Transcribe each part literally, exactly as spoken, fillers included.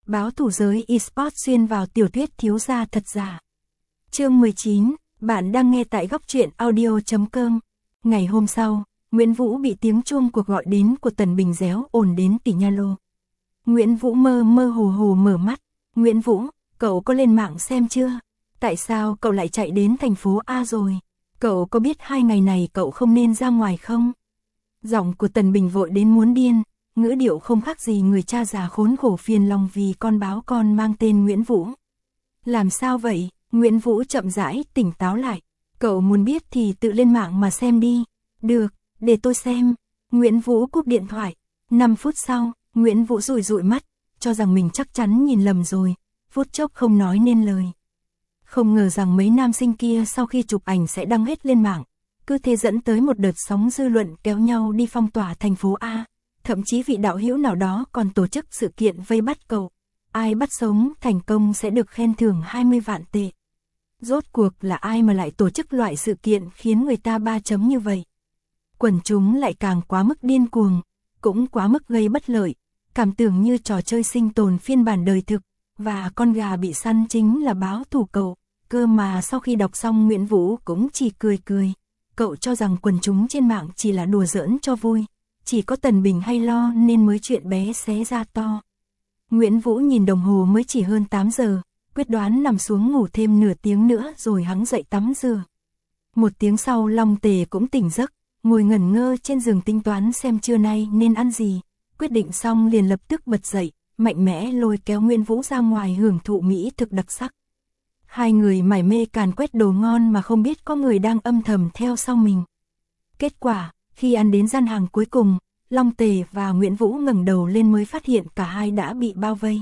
báo thủ giới eSports xuyên vào tiểu thuyết thiếu gia thật giả. Chương mười chín, bạn đang nghe tại góc truyện audio chấm com. Ngày hôm sau, Nguyễn Vũ bị tiếng chuông cuộc gọi đến của Tần Bình réo ồn đến tỉ nha lô. Nguyễn Vũ mơ mơ hồ hồ mở mắt. Nguyễn Vũ, cậu có lên mạng xem chưa? Tại sao cậu lại chạy đến thành phố A rồi? Cậu có biết hai ngày này cậu không nên ra ngoài không? Giọng của Tần Bình vội đến muốn điên, ngữ điệu không khác gì người cha già khốn khổ phiền lòng vì con báo con mang tên Nguyễn Vũ. Làm sao vậy? Nguyễn Vũ chậm rãi tỉnh táo lại. Cậu muốn biết thì tự lên mạng mà xem đi. Được, để tôi xem. Nguyễn Vũ cúp điện thoại. năm phút sau, Nguyễn Vũ rủi rủi mắt, cho rằng mình chắc chắn nhìn lầm rồi, phút chốc không nói nên lời. Không ngờ rằng mấy nam sinh kia sau khi chụp ảnh sẽ đăng hết lên mạng, cứ thế dẫn tới một đợt sóng dư luận kéo nhau đi phong tỏa thành phố A. Thậm chí vị đạo hữu nào đó còn tổ chức sự kiện vây bắt cậu. Ai bắt sống thành công sẽ được khen thưởng hai mươi vạn tệ. Rốt cuộc là ai mà lại tổ chức loại sự kiện khiến người ta ba chấm như vậy? Quần chúng lại càng quá mức điên cuồng, cũng quá mức gây bất lợi, cảm tưởng như trò chơi sinh tồn phiên bản đời thực, và con gà bị săn chính là báo thủ cậu. Cơ mà sau khi đọc xong Nguyễn Vũ cũng chỉ cười cười. Cậu cho rằng quần chúng trên mạng chỉ là đùa giỡn cho vui, chỉ có Tần Bình hay lo nên mới chuyện bé xé ra to. Nguyễn Vũ nhìn đồng hồ mới chỉ hơn tám giờ, quyết đoán nằm xuống ngủ thêm nửa tiếng nữa rồi hắng dậy tắm rửa. Một tiếng sau Long Tề cũng tỉnh giấc, ngồi ngẩn ngơ trên giường tính toán xem trưa nay nên ăn gì. Quyết định xong liền lập tức bật dậy, mạnh mẽ lôi kéo Nguyễn Vũ ra ngoài hưởng thụ mỹ thực đặc sắc. Hai người mải mê càn quét đồ ngon mà không biết có người đang âm thầm theo sau mình. Kết quả, khi ăn đến gian hàng cuối cùng, Long Tề và Nguyễn Vũ ngẩng đầu lên mới phát hiện cả hai đã bị bao vây.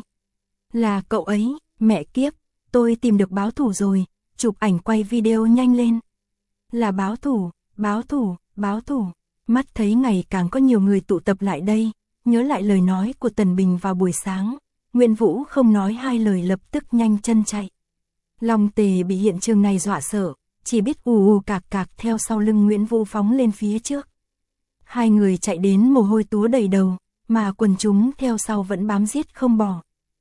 Là cậu ấy, mẹ kiếp, tôi tìm được báo thủ rồi, chụp ảnh quay video nhanh lên. Là báo thủ, báo thủ, báo thủ. Mắt thấy ngày càng có nhiều người tụ tập lại đây, nhớ lại lời nói của Tần Bình vào buổi sáng, Nguyễn Vũ không nói hai lời lập tức nhanh chân chạy. Long Tề bị hiện trường này dọa sợ, chỉ biết ù ù cạc cạc theo sau lưng Nguyễn Vũ phóng lên phía trước. Hai người chạy đến mồ hôi túa đầy đầu, mà quần chúng theo sau vẫn bám giết không bỏ.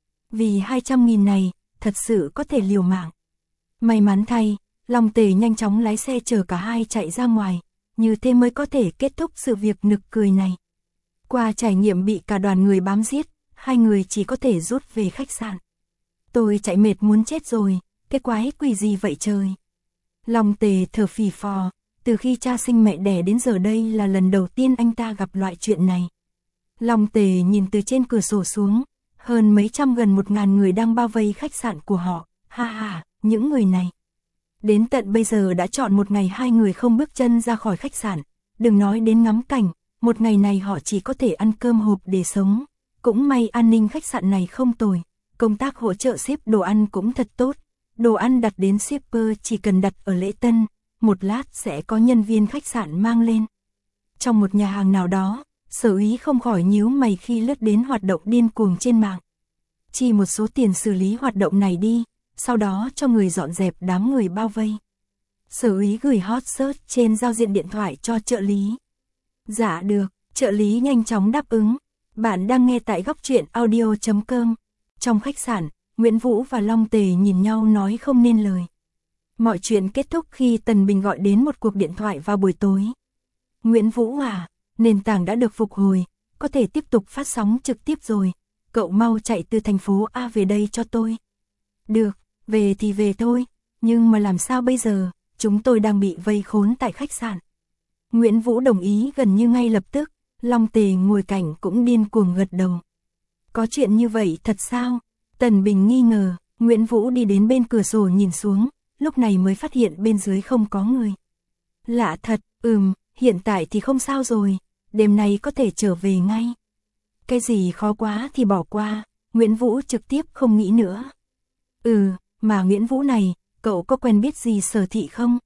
Vì hai trăm nghìn này, thật sự có thể liều mạng. May mắn thay, Long Tề nhanh chóng lái xe chở cả hai chạy ra ngoài, như thế mới có thể kết thúc sự việc nực cười này. Qua trải nghiệm bị cả đoàn người bám giết, hai người chỉ có thể rút về khách sạn. Tôi chạy mệt muốn chết rồi, cái quái quỷ gì vậy trời? Long Tề thở phì phò, từ khi cha sinh mẹ đẻ đến giờ đây là lần đầu tiên anh ta gặp loại chuyện này. Long Tề nhìn từ trên cửa sổ xuống, hơn mấy trăm gần một ngàn người đang bao vây khách sạn của họ, ha ha, những người này. Đến tận bây giờ đã chọn một ngày hai người không bước chân ra khỏi khách sạn, đừng nói đến ngắm cảnh, một ngày này họ chỉ có thể ăn cơm hộp để sống. Cũng may an ninh khách sạn này không tồi, công tác hỗ trợ ship đồ ăn cũng thật tốt, đồ ăn đặt đến shipper chỉ cần đặt ở lễ tân, một lát sẽ có nhân viên khách sạn mang lên. Trong một nhà hàng nào đó, Sở Úy không khỏi nhíu mày khi lướt đến hoạt động điên cuồng trên mạng. Chi một số tiền xử lý hoạt động này đi, sau đó cho người dọn dẹp đám người bao vây. Sở Úy gửi hot search trên giao diện điện thoại cho trợ lý. Dạ được, trợ lý nhanh chóng đáp ứng. Bạn đang nghe tại góc truyện audio chấm com. Trong khách sạn, Nguyễn Vũ và Long Tề nhìn nhau nói không nên lời. Mọi chuyện kết thúc khi Tần Bình gọi đến một cuộc điện thoại vào buổi tối. Nguyễn Vũ à, nền tảng đã được phục hồi, có thể tiếp tục phát sóng trực tiếp rồi. Cậu mau chạy từ thành phố A về đây cho tôi. Được, về thì về thôi, nhưng mà làm sao bây giờ, chúng tôi đang bị vây khốn tại khách sạn. Nguyễn Vũ đồng ý gần như ngay lập tức, Long Tề ngồi cạnh cũng điên cuồng gật đầu. Có chuyện như vậy thật sao? Tần Bình nghi ngờ, Nguyễn Vũ đi đến bên cửa sổ nhìn xuống, lúc này mới phát hiện bên dưới không có người. Lạ thật, ừm, hiện tại thì không sao rồi, đêm nay có thể trở về ngay. Cái gì khó quá thì bỏ qua, Nguyễn Vũ trực tiếp không nghĩ nữa. Ừ, mà Nguyễn Vũ này, cậu có quen biết gì Sở Thị không?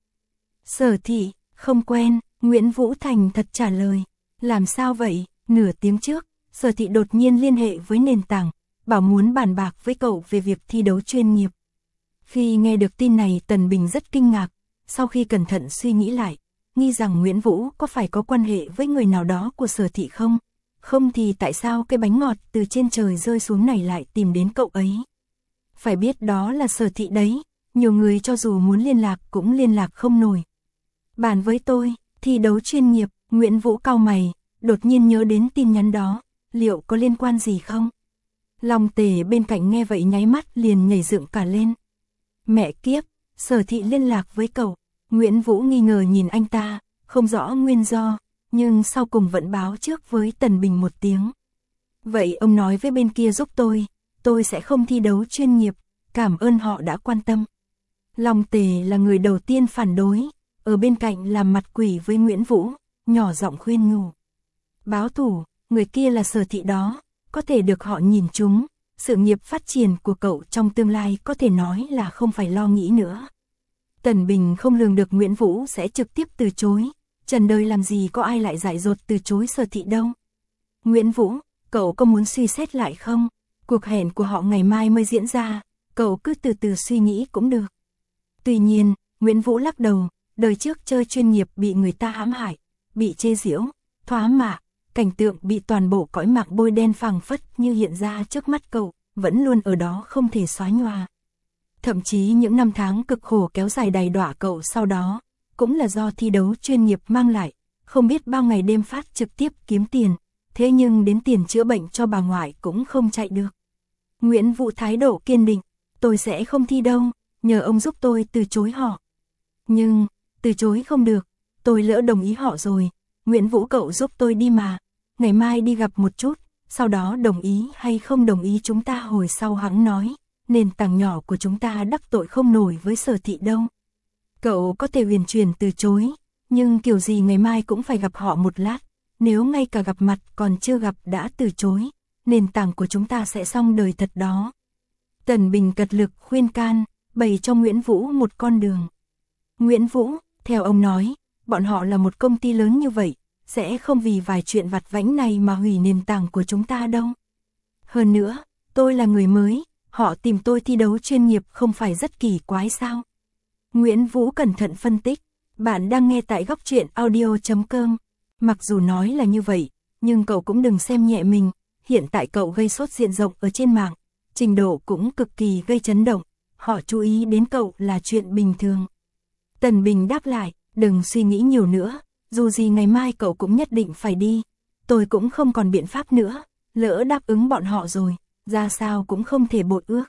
Sở Thị, không quen, Nguyễn Vũ thành thật trả lời. Làm sao vậy? Nửa tiếng trước, Sở Thị đột nhiên liên hệ với nền tảng, bảo muốn bàn bạc với cậu về việc thi đấu chuyên nghiệp. Khi nghe được tin này Tần Bình rất kinh ngạc, sau khi cẩn thận suy nghĩ lại, nghi rằng Nguyễn Vũ có phải có quan hệ với người nào đó của Sở Thị không? không thì tại sao cái bánh ngọt từ trên trời rơi xuống này lại tìm đến cậu ấy. Phải biết đó là Sở Thị đấy, nhiều người cho dù muốn liên lạc cũng liên lạc không nổi. Bàn với tôi, thi đấu chuyên nghiệp, Nguyễn Vũ cau mày, đột nhiên nhớ đến tin nhắn đó, liệu có liên quan gì không? Long Tề bên cạnh nghe vậy nháy mắt liền nhảy dựng cả lên. Mẹ kiếp, Sở Thị liên lạc với cậu. Nguyễn Vũ nghi ngờ nhìn anh ta, không rõ nguyên do, nhưng sau cùng vẫn báo trước với Tần Bình một tiếng. Vậy ông nói với bên kia giúp tôi, tôi sẽ không thi đấu chuyên nghiệp, cảm ơn họ đã quan tâm. Long Tề là người đầu tiên phản đối, ở bên cạnh làm mặt quỷ với Nguyễn Vũ, nhỏ giọng khuyên nhủ. Báo thủ, người kia là Sở Thị đó, có thể được họ nhìn trúng, sự nghiệp phát triển của cậu trong tương lai có thể nói là không phải lo nghĩ nữa. Tần Bình không lường được Nguyễn Vũ sẽ trực tiếp từ chối, trần đời làm gì có ai lại dại dột từ chối Sở Thị đâu. Nguyễn Vũ, cậu có muốn suy xét lại không? Cuộc hẹn của họ ngày mai mới diễn ra, cậu cứ từ từ suy nghĩ cũng được. Tuy nhiên, Nguyễn Vũ lắc đầu, đời trước chơi chuyên nghiệp bị người ta hãm hại, bị chê giễu, thoá mạ, cảnh tượng bị toàn bộ cõi mạng bôi đen phảng phất như hiện ra trước mắt cậu, vẫn luôn ở đó không thể xóa nhòa. Thậm chí những năm tháng cực khổ kéo dài đầy đọa cậu sau đó, cũng là do thi đấu chuyên nghiệp mang lại, không biết bao ngày đêm phát trực tiếp kiếm tiền, thế nhưng đến tiền chữa bệnh cho bà ngoại cũng không chạy được. Nguyễn Vũ thái độ kiên định, tôi sẽ không thi đâu, nhờ ông giúp tôi từ chối họ. Nhưng, từ chối không được, tôi lỡ đồng ý họ rồi, Nguyễn Vũ cậu giúp tôi đi mà, ngày mai đi gặp một chút, sau đó đồng ý hay không đồng ý chúng ta hồi sau hẵng nói, nền tảng nhỏ của chúng ta đắc tội không nổi với Sở Thị đâu. Cậu có thể huyền chuyển từ chối, nhưng kiểu gì ngày mai cũng phải gặp họ một lát, nếu ngay cả gặp mặt còn chưa gặp đã từ chối, nền tảng của chúng ta sẽ xong đời thật đó. Tần Bình cật lực khuyên can, bày cho Nguyễn Vũ một con đường. Nguyễn Vũ, theo ông nói, bọn họ là một công ty lớn như vậy, sẽ không vì vài chuyện vặt vãnh này mà hủy nền tảng của chúng ta đâu. Hơn nữa, tôi là người mới, họ tìm tôi thi đấu chuyên nghiệp không phải rất kỳ quái sao? Nguyễn Vũ cẩn thận phân tích, bạn đang nghe tại góc truyện audio chấm com. Mặc dù nói là như vậy, nhưng cậu cũng đừng xem nhẹ mình, hiện tại cậu gây sốt diện rộng ở trên mạng, trình độ cũng cực kỳ gây chấn động, họ chú ý đến cậu là chuyện bình thường. Tần Bình đáp lại, đừng suy nghĩ nhiều nữa, dù gì ngày mai cậu cũng nhất định phải đi, tôi cũng không còn biện pháp nữa, lỡ đáp ứng bọn họ rồi, ra sao cũng không thể bội ước.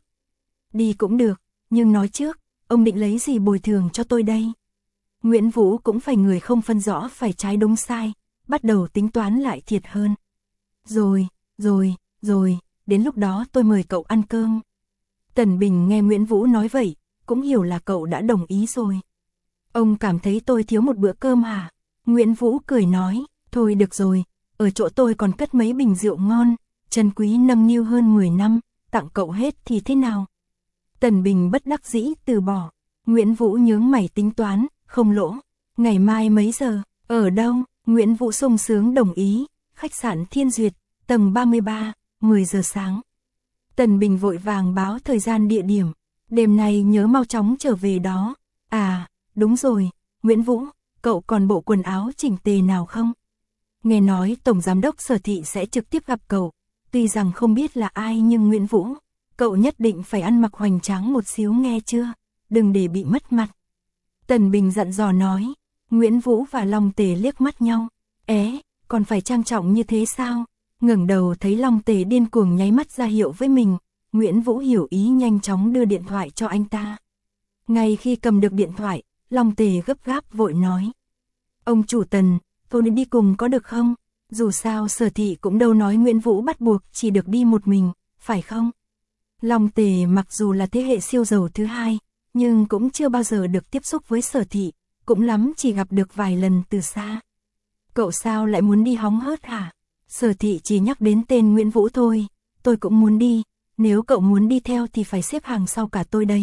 Đi cũng được, nhưng nói trước, ông định lấy gì bồi thường cho tôi đây? Nguyễn Vũ cũng phải người không phân rõ phải trái đúng sai, bắt đầu tính toán lại thiệt hơn. Rồi, rồi, rồi, đến lúc đó tôi mời cậu ăn cơm. Tần Bình nghe Nguyễn Vũ nói vậy, cũng hiểu là cậu đã đồng ý rồi. Ông cảm thấy tôi thiếu một bữa cơm hả? Nguyễn Vũ cười nói, thôi được rồi, ở chỗ tôi còn cất mấy bình rượu ngon, trân quý nâng niu hơn mười năm, tặng cậu hết thì thế nào? Tần Bình bất đắc dĩ từ bỏ, Nguyễn Vũ nhướng mày tính toán, không lỗ, ngày mai mấy giờ, ở đâu? Nguyễn Vũ sung sướng đồng ý, khách sạn Thiên Duyệt, tầng ba mươi ba, mười giờ sáng. Tần Bình vội vàng báo thời gian địa điểm, đêm nay nhớ mau chóng trở về đó. À, đúng rồi, Nguyễn Vũ, cậu còn bộ quần áo chỉnh tề nào không? Nghe nói Tổng Giám đốc Sở Thị sẽ trực tiếp gặp cậu, tuy rằng không biết là ai nhưng Nguyễn Vũ, cậu nhất định phải ăn mặc hoành tráng một xíu nghe chưa, đừng để bị mất mặt. Tần Bình dặn dò nói, Nguyễn Vũ và Long Tề liếc mắt nhau, é, còn phải trang trọng như thế sao? Ngẩng đầu thấy Long Tề điên cuồng nháy mắt ra hiệu với mình, Nguyễn Vũ hiểu ý nhanh chóng đưa điện thoại cho anh ta. Ngay khi cầm được điện thoại, Long Tề gấp gáp vội nói, ông chủ Tần, tôi đi cùng có được không? Dù sao Sở Thị cũng đâu nói Nguyễn Vũ bắt buộc chỉ được đi một mình, phải không? Long Tề mặc dù là thế hệ siêu giàu thứ hai, nhưng cũng chưa bao giờ được tiếp xúc với Sở Thị, cũng lắm chỉ gặp được vài lần từ xa. Cậu sao lại muốn đi hóng hớt hả? Sở Thị chỉ nhắc đến tên Nguyễn Vũ thôi, tôi cũng muốn đi, nếu cậu muốn đi theo thì phải xếp hàng sau cả tôi đấy.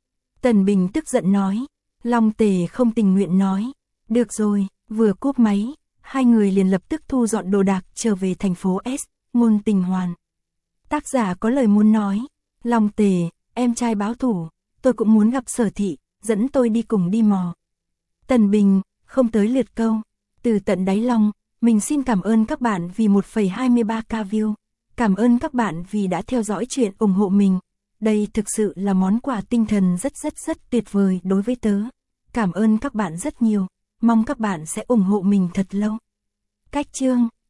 Tần Bình tức giận nói, Long Tề không tình nguyện nói, được rồi, vừa cúp máy, hai người liền lập tức thu dọn đồ đạc trở về thành phố S, Ngôn Tình Hoàn. Tác giả có lời muốn nói, Long Tề, em trai báo thủ, tôi cũng muốn gặp Sở Thị, dẫn tôi đi cùng đi mò. Tần Bình, không tới lượt câu, từ tận đáy lòng, Mình xin cảm ơn các bạn vì một phẩy hai mươi ba k view. Cảm ơn các bạn vì đã theo dõi chuyện ủng hộ mình. Đây thực sự là món quà tinh thần rất rất rất tuyệt vời đối với tớ. Cảm ơn các bạn rất nhiều. Mong các bạn sẽ ủng hộ mình thật lâu. Cách chương